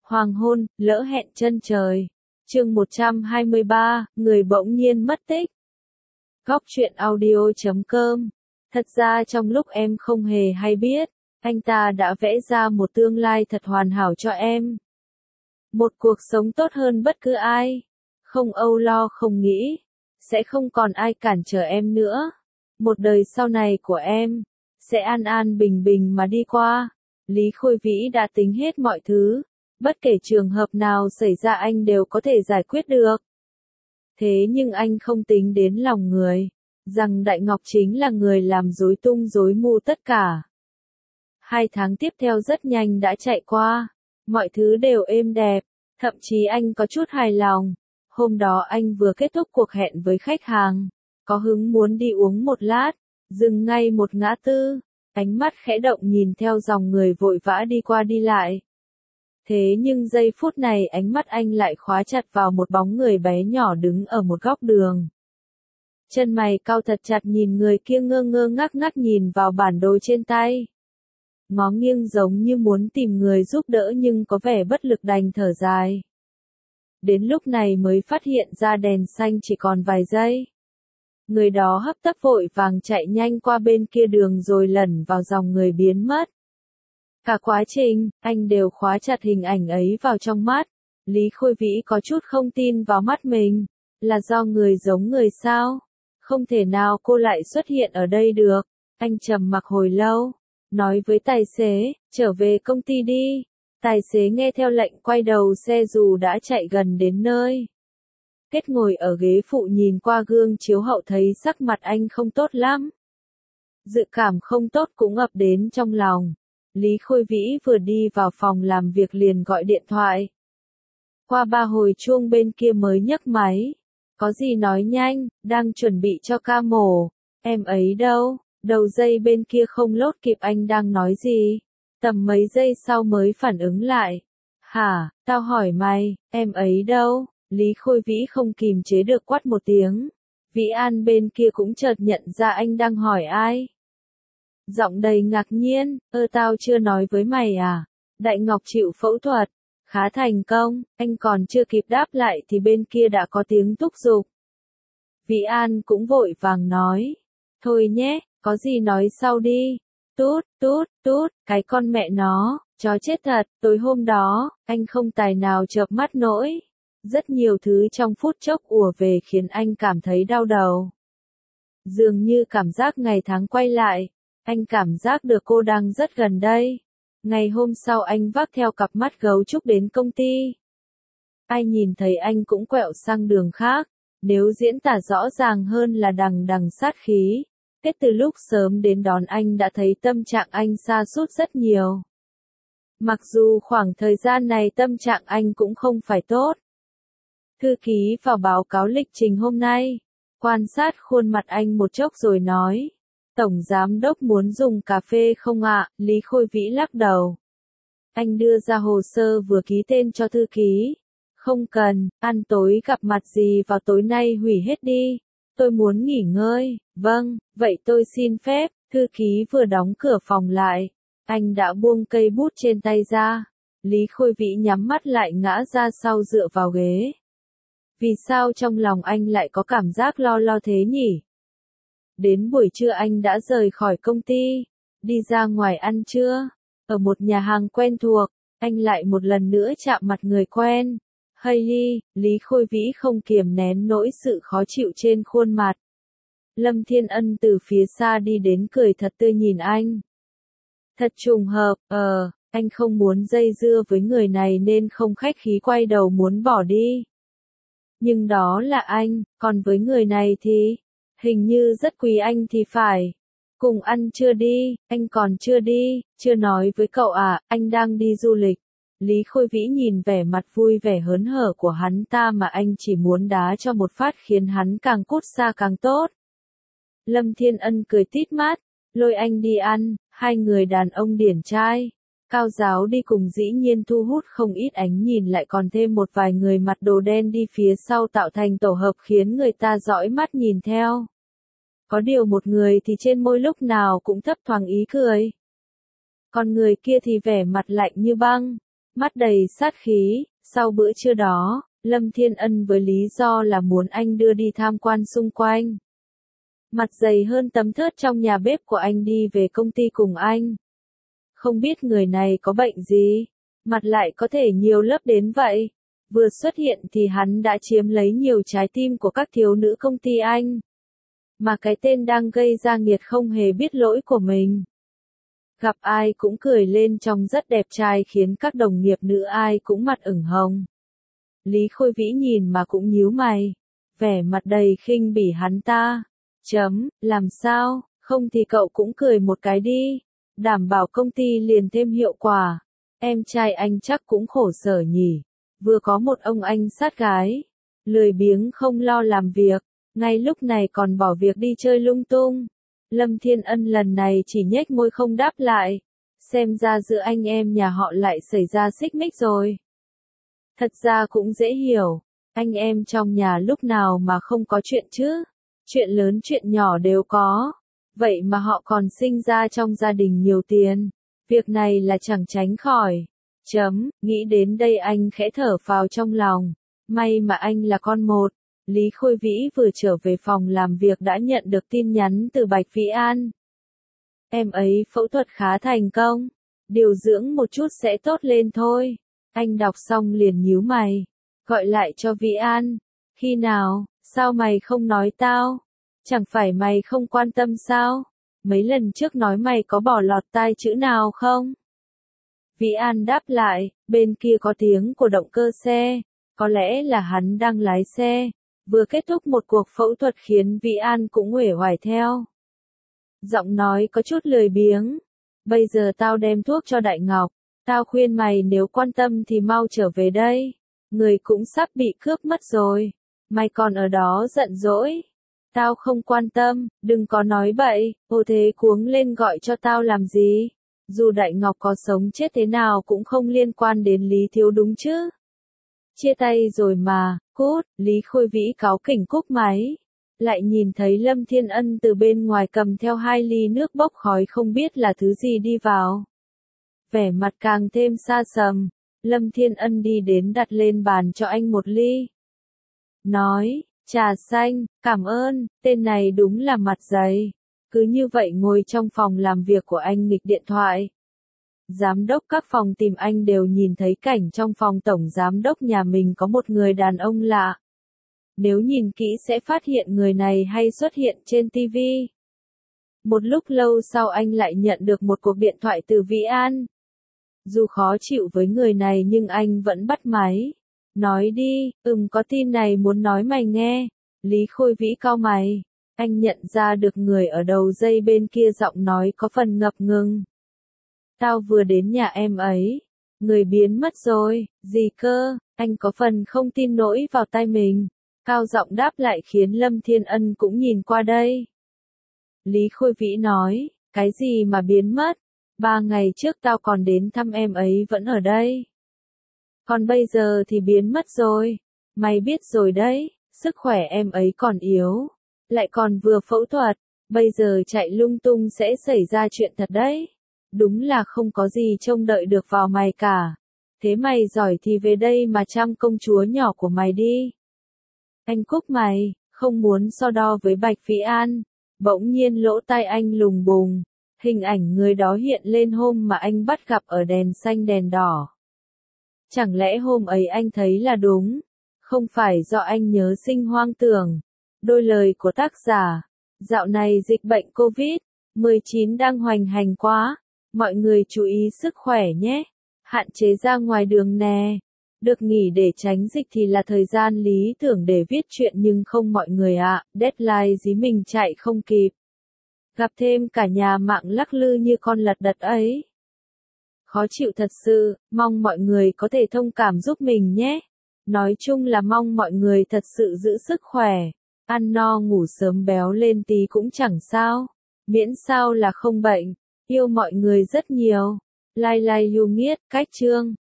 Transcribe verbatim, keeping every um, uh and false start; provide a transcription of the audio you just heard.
Hoàng hôn, lỡ hẹn chân trời. Chương một trăm hai mươi ba, người bỗng nhiên mất tích. Góc truyện audio chấm com. Thật ra trong lúc em không hề hay biết, anh ta đã vẽ ra một tương lai thật hoàn hảo cho em. Một cuộc sống tốt hơn bất cứ ai. Không âu lo không nghĩ. Sẽ không còn ai cản trở em nữa. Một đời sau này của em sẽ an an bình bình mà đi qua. Lý Khôi Vĩ đã tính hết mọi thứ. Bất kể trường hợp nào xảy ra anh đều có thể giải quyết được. Thế nhưng anh không tính đến lòng người. Rằng Đại Ngọc chính là người làm rối tung rối mù tất cả. Hai tháng tiếp theo rất nhanh đã chạy qua. Mọi thứ đều êm đẹp. Thậm chí anh có chút hài lòng. Hôm đó anh vừa kết thúc cuộc hẹn với khách hàng. Có hứng muốn đi uống một lát. Dừng ngay một ngã tư. Ánh mắt khẽ động nhìn theo dòng người vội vã đi qua đi lại. Thế nhưng giây phút này ánh mắt anh lại khóa chặt vào một bóng người bé nhỏ đứng ở một góc đường. Chân mày cau thật chặt nhìn người kia ngơ ngơ ngác ngác nhìn vào bản đồ trên tay. Ngó nghiêng giống như muốn tìm người giúp đỡ nhưng có vẻ bất lực đành thở dài. Đến lúc này mới phát hiện ra đèn xanh chỉ còn vài giây. Người đó hấp tấp vội vàng chạy nhanh qua bên kia đường rồi lẩn vào dòng người biến mất. Cả quá trình, anh đều khóa chặt hình ảnh ấy vào trong mắt. Lý Khôi Vĩ có chút không tin vào mắt mình. Là do người giống người sao? Không thể nào cô lại xuất hiện ở đây được. Anh trầm mặc hồi lâu. Nói với tài xế, trở về công ty đi. Tài xế nghe theo lệnh quay đầu xe dù đã chạy gần đến nơi. Kết ngồi ở ghế phụ nhìn qua gương chiếu hậu thấy sắc mặt anh không tốt lắm. Dự cảm không tốt cũng ập đến trong lòng. Lý Khôi Vĩ vừa đi vào phòng làm việc liền gọi điện thoại. Qua ba hồi chuông bên kia mới nhấc máy. Có gì nói nhanh, đang chuẩn bị cho ca mổ. Em ấy đâu? Đầu dây bên kia không lốt kịp anh đang nói gì. Tầm mấy giây sau mới phản ứng lại. Hả, tao hỏi mày, em ấy đâu? Lý Khôi Vĩ không kìm chế được quát một tiếng. Vĩ An bên kia cũng chợt nhận ra anh đang hỏi ai. Giọng đầy ngạc nhiên, ơ tao chưa nói với mày à? Đại Ngọc chịu phẫu thuật. Khá thành công, anh còn chưa kịp đáp lại thì bên kia đã có tiếng thúc giục. Vĩ An cũng vội vàng nói. Thôi nhé, có gì nói sau đi. Tút, tút, tút, cái con mẹ nó, chó chết thật, tối hôm đó, anh không tài nào chợp mắt nổi. Rất nhiều thứ trong phút chốc ùa về khiến anh cảm thấy đau đầu. Dường như cảm giác ngày tháng quay lại, anh cảm giác được cô đang rất gần đây. Ngày hôm sau anh vác theo cặp mắt gấu trúc đến công ty. Ai nhìn thấy anh cũng quẹo sang đường khác, nếu diễn tả rõ ràng hơn là đằng đằng sát khí. Kết từ lúc sớm đến đón anh đã thấy tâm trạng anh sa sút rất nhiều. Mặc dù khoảng thời gian này tâm trạng anh cũng không phải tốt. Thư ký vào báo cáo lịch trình hôm nay, quan sát khuôn mặt anh một chốc rồi nói. Tổng giám đốc muốn dùng cà phê không ạ? Lý Khôi Vĩ lắc đầu. Anh đưa ra hồ sơ vừa ký tên cho thư ký. Không cần, ăn tối gặp mặt gì vào tối nay hủy hết đi. Tôi muốn nghỉ ngơi. Vâng, vậy tôi xin phép. Thư ký vừa đóng cửa phòng lại. Anh đã buông cây bút trên tay ra. Lý Khôi Vĩ nhắm mắt lại ngã ra sau dựa vào ghế. Vì sao trong lòng anh lại có cảm giác lo lo thế nhỉ? Đến buổi trưa anh đã rời khỏi công ty, đi ra ngoài ăn trưa, ở một nhà hàng quen thuộc, anh lại một lần nữa chạm mặt người quen. Hailey, Lý Khôi Vĩ không kiềm nén nỗi sự khó chịu trên khuôn mặt. Lâm Thiên Ân từ phía xa đi đến cười thật tươi nhìn anh. Thật trùng hợp, ờ, anh không muốn dây dưa với người này nên không khách khí quay đầu muốn bỏ đi. Nhưng đó là anh, còn với người này thì, hình như rất quý anh thì phải. Cùng ăn trưa đi, anh còn chưa đi, chưa nói với cậu à, anh đang đi du lịch. Lý Khôi Vĩ nhìn vẻ mặt vui vẻ hớn hở của hắn ta mà anh chỉ muốn đá cho một phát khiến hắn càng cút xa càng tốt. Lâm Thiên Ân cười tít mắt, lôi anh đi ăn, hai người đàn ông điển trai. Cao giáo đi cùng dĩ nhiên thu hút không ít ánh nhìn lại còn thêm một vài người mặt đồ đen đi phía sau tạo thành tổ hợp khiến người ta dõi mắt nhìn theo. Có điều một người thì trên môi lúc nào cũng thấp thoáng ý cười. Còn người kia thì vẻ mặt lạnh như băng. mắt đầy sát khí. Sau bữa trưa đó, Lâm Thiên Ân với lý do là muốn anh đưa đi tham quan xung quanh. Mặt dày hơn tấm thớt trong nhà bếp của anh đi về công ty cùng anh. Không biết người này có bệnh gì, mặt lại có thể nhiều lớp đến vậy. Vừa xuất hiện thì hắn đã chiếm lấy nhiều trái tim của các thiếu nữ công ty anh. Mà cái tên đang gây ra nghiệt không hề biết lỗi của mình. Gặp ai cũng cười lên trông rất đẹp trai khiến các đồng nghiệp nữ ai cũng mặt ửng hồng. Lý Khôi Vĩ nhìn mà cũng nhíu mày, vẻ mặt đầy khinh bỉ hắn ta. Chấm, làm sao, không thì cậu cũng cười một cái đi, đảm bảo công ty liền thêm hiệu quả. Em trai anh chắc cũng khổ sở nhỉ, vừa có một ông anh sát gái, lười biếng không lo làm việc, ngay lúc này còn bỏ việc đi chơi lung tung. Lâm Thiên Ân lần này chỉ nhếch môi không đáp lại, xem ra giữa anh em nhà họ lại xảy ra xích mích rồi. Thật ra cũng dễ hiểu, anh em trong nhà lúc nào mà không có chuyện chứ, chuyện lớn chuyện nhỏ đều có, vậy mà họ còn sinh ra trong gia đình nhiều tiền, việc này là chẳng tránh khỏi. Chấm, nghĩ đến đây anh khẽ thở phào trong lòng, may mà anh là con một. Lý Khôi Vĩ vừa trở về phòng làm việc đã nhận được tin nhắn từ Bạch Vĩ An. Em ấy phẫu thuật khá thành công, điều dưỡng một chút sẽ tốt lên thôi. Anh đọc xong liền nhíu mày, gọi lại cho Vĩ An. Khi nào, sao mày không nói tao? Chẳng phải mày không quan tâm sao? Mấy lần trước nói mày có bỏ lọt tai chữ nào không? Vĩ An đáp lại, bên kia có tiếng của động cơ xe, có lẽ là hắn đang lái xe. Vừa kết thúc một cuộc phẫu thuật khiến Vĩ An cũng uể oải theo. Giọng nói có chút lười biếng. Bây giờ tao đem thuốc cho Đại Ngọc. Tao khuyên mày nếu quan tâm thì mau trở về đây. Người cũng sắp bị cướp mất rồi. Mày còn ở đó giận dỗi. Tao không quan tâm, đừng có nói bậy. Ô thế cuống lên gọi cho tao làm gì? Dù Đại Ngọc có sống chết thế nào cũng không liên quan đến Lý Thiếu đúng chứ. Chia tay rồi mà, cút, Lý Khôi Vĩ cáu kỉnh cúp máy. Lại nhìn thấy Lâm Thiên Ân từ bên ngoài cầm theo hai ly nước bốc khói không biết là thứ gì đi vào. Vẻ mặt càng thêm xa sầm, Lâm Thiên Ân đi đến đặt lên bàn cho anh một ly. Nói, trà xanh, cảm ơn, tên này đúng là mặt dày. Cứ như vậy ngồi trong phòng làm việc của anh nghịch điện thoại. Giám đốc các phòng tìm anh đều nhìn thấy cảnh trong phòng tổng giám đốc nhà mình có một người đàn ông lạ. Nếu nhìn kỹ sẽ phát hiện người này hay xuất hiện trên ti vi. Một lúc lâu sau anh lại nhận được một cuộc điện thoại từ Vĩ An. Dù khó chịu với người này nhưng anh vẫn bắt máy. Nói đi, ừm có tin này muốn nói mày nghe. Lý Khôi Vĩ cau mày. Anh nhận ra được người ở đầu dây bên kia giọng nói có phần ngập ngừng. Tao vừa đến nhà em ấy. Người biến mất rồi, gì cơ, anh có phần không tin nổi vào tai mình. Cao giọng đáp lại khiến Lâm Thiên Ân cũng nhìn qua đây. Lý Khôi Vĩ nói, cái gì mà biến mất? Ba ngày trước tao còn đến thăm em ấy vẫn ở đây. Còn bây giờ thì biến mất rồi. Mày biết rồi đấy, sức khỏe em ấy còn yếu. Lại còn vừa phẫu thuật, bây giờ chạy lung tung sẽ xảy ra chuyện thật đấy. Đúng là không có gì trông đợi được vào mày cả. Thế mày giỏi thì về đây mà chăm công chúa nhỏ của mày đi. Anh cúp mày, không muốn so đo với Bạch Vĩ An. Bỗng nhiên lỗ tai anh lùng bùng. Hình ảnh người đó hiện lên hôm mà anh bắt gặp ở đèn xanh đèn đỏ. Chẳng lẽ hôm ấy anh thấy là đúng? Không phải do anh nhớ sinh hoang tưởng. Đôi lời của tác giả. Dạo này dịch bệnh covid mười chín đang hoành hành quá. Mọi người chú ý sức khỏe nhé. Hạn chế ra ngoài đường nè. Được nghỉ để tránh dịch thì là thời gian lý tưởng để viết chuyện nhưng không mọi người ạ, à, deadline dí mình chạy không kịp. Gặp thêm cả nhà mạng lắc lư như con lật đật ấy. Khó chịu thật sự, mong mọi người có thể thông cảm giúp mình nhé. Nói chung là mong mọi người thật sự giữ sức khỏe. Ăn no ngủ sớm béo lên tí cũng chẳng sao. Miễn sao là không bệnh. Yêu mọi người rất nhiều. Lai lai yêu nghiết, cách chương.